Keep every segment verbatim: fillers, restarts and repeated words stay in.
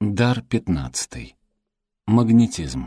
Дар пятнадцатый. Магнетизм.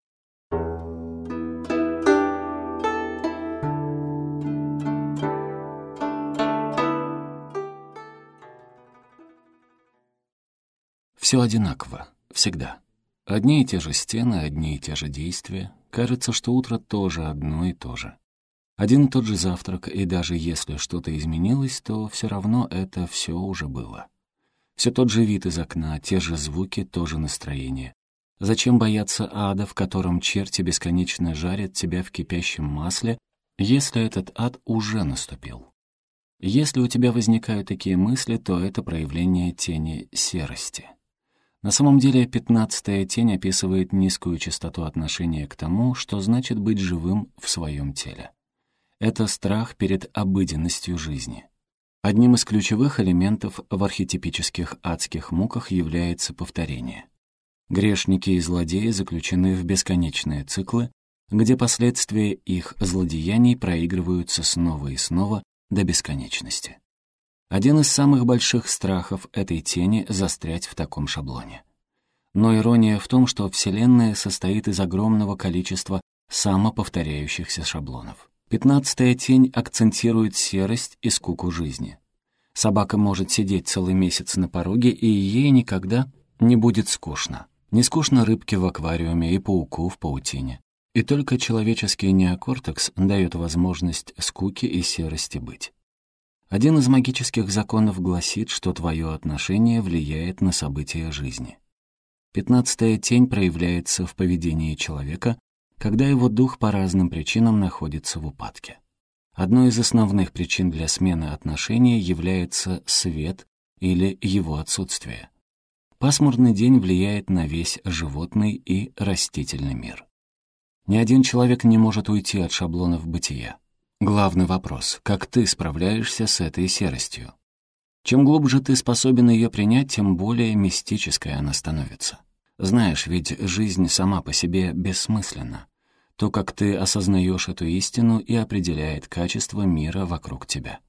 Все одинаково, всегда. Одни и те же стены, одни и те же действия. Кажется, что утро тоже одно и то же. Один и тот же завтрак, и даже если что-то изменилось, то все равно это все уже было. Все тот же вид из окна, те же звуки, то же настроение. Зачем бояться ада, в котором черти бесконечно жарят тебя в кипящем масле, если этот ад уже наступил? Если у тебя возникают такие мысли, то это проявление тени серости. На самом деле, пятнадцатая тень описывает низкую частоту отношения к тому, что значит быть живым в своем теле. Это страх перед обыденностью жизни. Одним из ключевых элементов в архетипических адских муках является повторение. Грешники и злодеи заключены в бесконечные циклы, где последствия их злодеяний проигрываются снова и снова до бесконечности. Один из самых больших страхов этой тени — застрять в таком шаблоне. Но ирония в том, что Вселенная состоит из огромного количества самоповторяющихся шаблонов. Пятнадцатая тень акцентирует серость и скуку жизни. Собака может сидеть целый месяц на пороге, и ей никогда не будет скучно. Не скучно рыбке в аквариуме и пауку в паутине. И только человеческий неокортекс дает возможность скуке и серости быть. Один из магических законов гласит, что твое отношение влияет на события жизни. Пятнадцатая тень проявляется в поведении человека, когда его дух по разным причинам находится в упадке. Одной из основных причин для смены отношений является свет или его отсутствие. Пасмурный день влияет на весь животный и растительный мир. Ни один человек не может уйти от шаблонов бытия. Главный вопрос — как ты справляешься с этой серостью? Чем глубже ты способен ее принять, тем более мистической она становится. Знаешь, ведь жизнь сама по себе бессмысленна. То, как ты осознаешь эту истину, и определяет качество мира вокруг тебя.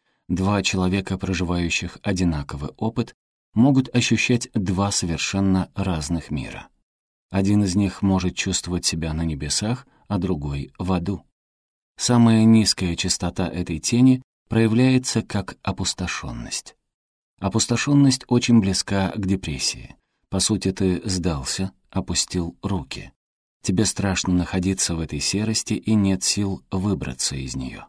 Два человека, проживающих одинаковый опыт, могут ощущать два совершенно разных мира. Один из них может чувствовать себя на небесах, а другой — в аду. Самая низкая частота этой тени проявляется как опустошенность. Опустошенность очень близка к депрессии. По сути, ты сдался, опустил руки. Тебе страшно находиться в этой серости, и нет сил выбраться из нее.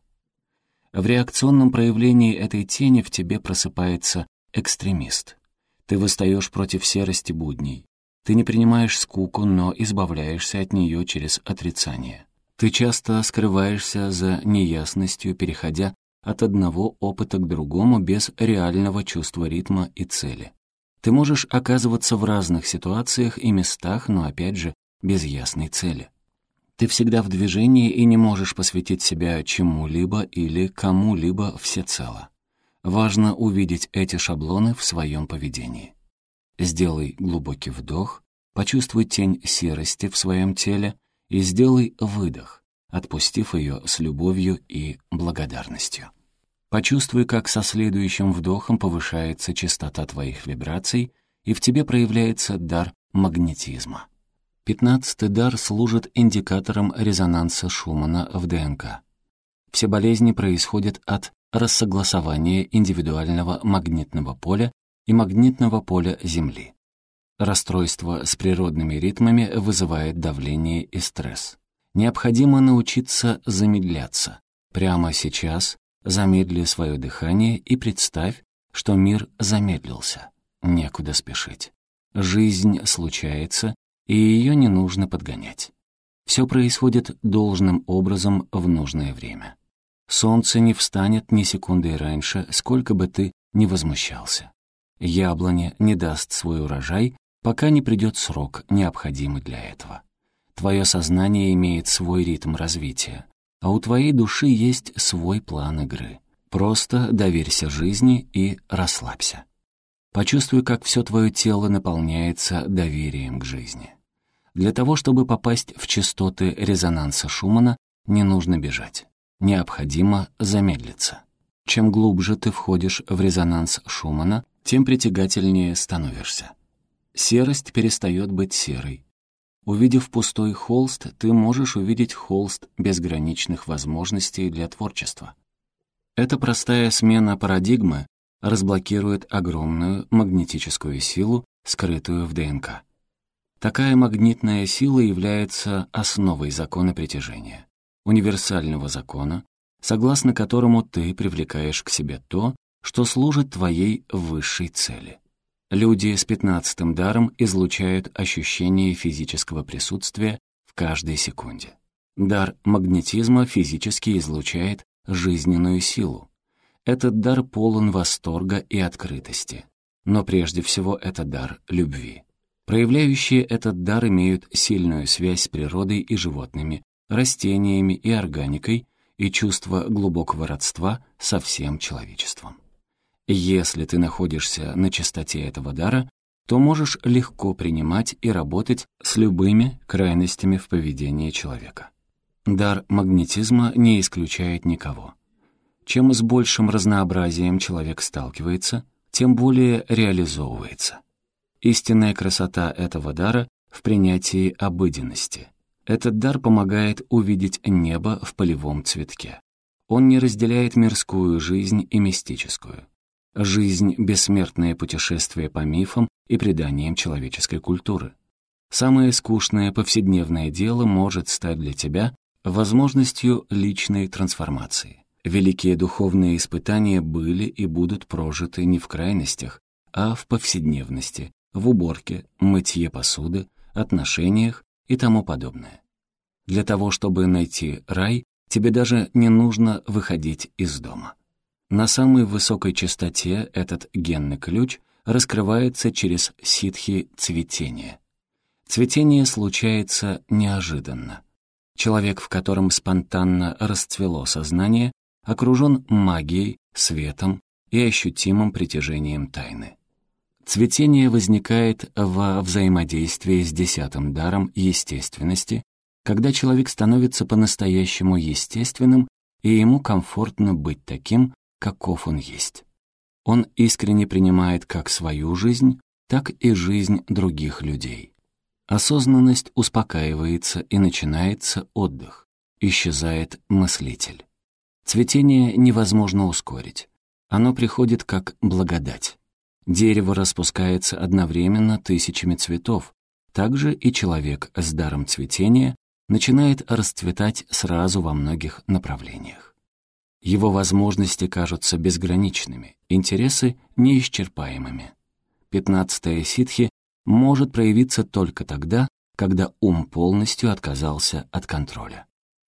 В реакционном проявлении этой тени в тебе просыпается экстремист. Ты восстаешь против серости будней. Ты не принимаешь скуку, но избавляешься от нее через отрицание. Ты часто скрываешься за неясностью, переходя от одного опыта к другому без реального чувства ритма и цели. Ты можешь оказываться в разных ситуациях и местах, но опять же без ясной цели. Ты всегда в движении и не можешь посвятить себя чему-либо или кому-либо всецело. Важно увидеть эти шаблоны в своем поведении. Сделай глубокий вдох, почувствуй тень серости в своем теле и сделай выдох, отпустив ее с любовью и благодарностью. Почувствуй, как со следующим вдохом повышается частота твоих вибраций, и в тебе проявляется дар магнетизма. Пятнадцатый дар служит индикатором резонанса Шумана в ДНК. Все болезни происходят от рассогласования индивидуального магнитного поля и магнитного поля Земли. Расстройство с природными ритмами вызывает давление и стресс. Необходимо научиться замедляться. Прямо сейчас замедли свое дыхание и представь, что мир замедлился. Некуда спешить. Жизнь случается, и ее не нужно подгонять. Все происходит должным образом в нужное время. Солнце не встанет ни секунды раньше, сколько бы ты ни возмущался. Яблоня не даст свой урожай, пока не придет срок, необходимый для этого. Твое сознание имеет свой ритм развития, а у твоей души есть свой план игры. Просто доверься жизни и расслабься. Почувствуй, как все твое тело наполняется доверием к жизни. Для того, чтобы попасть в частоты резонанса Шумана, не нужно бежать. Необходимо замедлиться. Чем глубже ты входишь в резонанс Шумана, тем притягательнее становишься. Серость перестает быть серой. Увидев пустой холст, ты можешь увидеть холст безграничных возможностей для творчества. Эта простая смена парадигмы разблокирует огромную магнетическую силу, скрытую в ДНК. Такая магнитная сила является основой закона притяжения, универсального закона, согласно которому ты привлекаешь к себе то, что служит твоей высшей цели. Люди с пятнадцатым даром излучают ощущение физического присутствия в каждой секунде. Дар магнетизма физически излучает жизненную силу. Этот дар полон восторга и открытости. Но прежде всего это дар любви. Проявляющие этот дар имеют сильную связь с природой и животными, растениями и органикой и чувство глубокого родства со всем человечеством. Если ты находишься на чистоте этого дара, то можешь легко принимать и работать с любыми крайностями в поведении человека. Дар магнетизма не исключает никого. Чем с большим разнообразием человек сталкивается, тем более реализовывается. Истинная красота этого дара в принятии обыденности. Этот дар помогает увидеть небо в полевом цветке. Он не разделяет мирскую жизнь и мистическую. Жизнь — бессмертное путешествие по мифам и преданиям человеческой культуры. Самое скучное повседневное дело может стать для тебя возможностью личной трансформации. Великие духовные испытания были и будут прожиты не в крайностях, а в повседневности, в уборке, мытье посуды, отношениях и тому подобное. Для того, чтобы найти рай, тебе даже не нужно выходить из дома. На самой высокой частоте этот генный ключ раскрывается через ситхи цветения. Цветение случается неожиданно. Человек, в котором спонтанно расцвело сознание, окружен магией, светом и ощутимым притяжением тайны. Цветение возникает во взаимодействии с десятым даром естественности, когда человек становится по-настоящему естественным, и ему комфортно быть таким, каков он есть. Он искренне принимает как свою жизнь, так и жизнь других людей. Осознанность успокаивается, и начинается отдых. Исчезает мыслитель. Цветение невозможно ускорить. Оно приходит как благодать. Дерево распускается одновременно тысячами цветов. Также и человек с даром цветения начинает расцветать сразу во многих направлениях. Его возможности кажутся безграничными, интересы неисчерпаемыми. Пятнадцатая ситхи может проявиться только тогда, когда ум полностью отказался от контроля.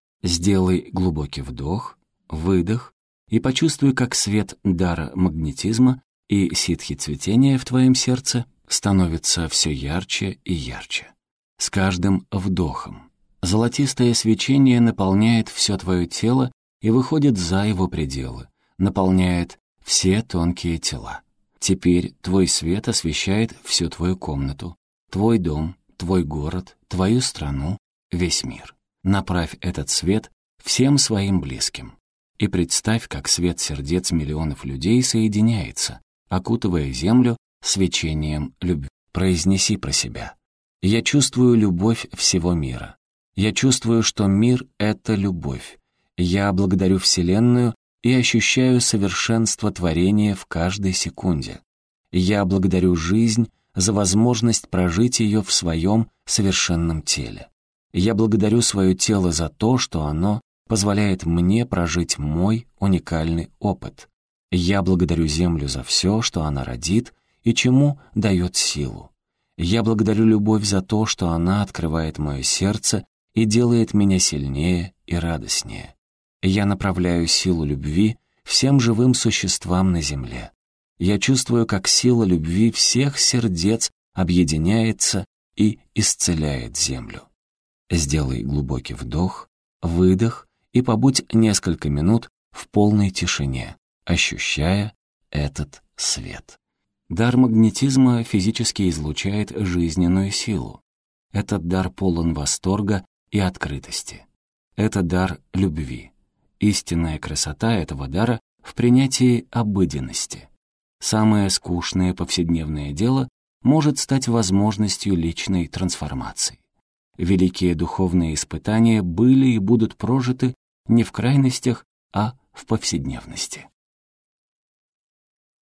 Сделай глубокий вдох, выдох и почувствуй, как свет дара магнетизма и ситхи цветения в твоем сердце становится все ярче и ярче. С каждым вдохом золотистое свечение наполняет все твое тело и выходит за его пределы, наполняет все тонкие тела. Теперь твой свет освещает всю твою комнату, твой дом, твой город, твою страну, весь мир. Направь этот свет всем своим близким. И представь, как свет сердец миллионов людей соединяется, окутывая землю свечением любви. Произнеси про себя: «Я чувствую любовь всего мира. Я чувствую, что мир — это любовь. Я благодарю Вселенную и ощущаю совершенство творения в каждой секунде. Я благодарю жизнь за возможность прожить ее в своем совершенном теле. Я благодарю свое тело за то, что оно позволяет мне прожить мой уникальный опыт. Я благодарю Землю за все, что она родит и чему дает силу. Я благодарю любовь за то, что она открывает мое сердце и делает меня сильнее и радостнее. Я направляю силу любви всем живым существам на земле. Я чувствую, как сила любви всех сердец объединяется и исцеляет землю». Сделай глубокий вдох, выдох и побудь несколько минут в полной тишине, ощущая этот свет. Дар магнетизма физически излучает жизненную силу. Этот дар полон восторга и открытости. Это дар любви. Истинная красота этого дара в принятии обыденности. Самое скучное повседневное дело может стать возможностью личной трансформации. Великие духовные испытания были и будут прожиты не в крайностях, а в повседневности.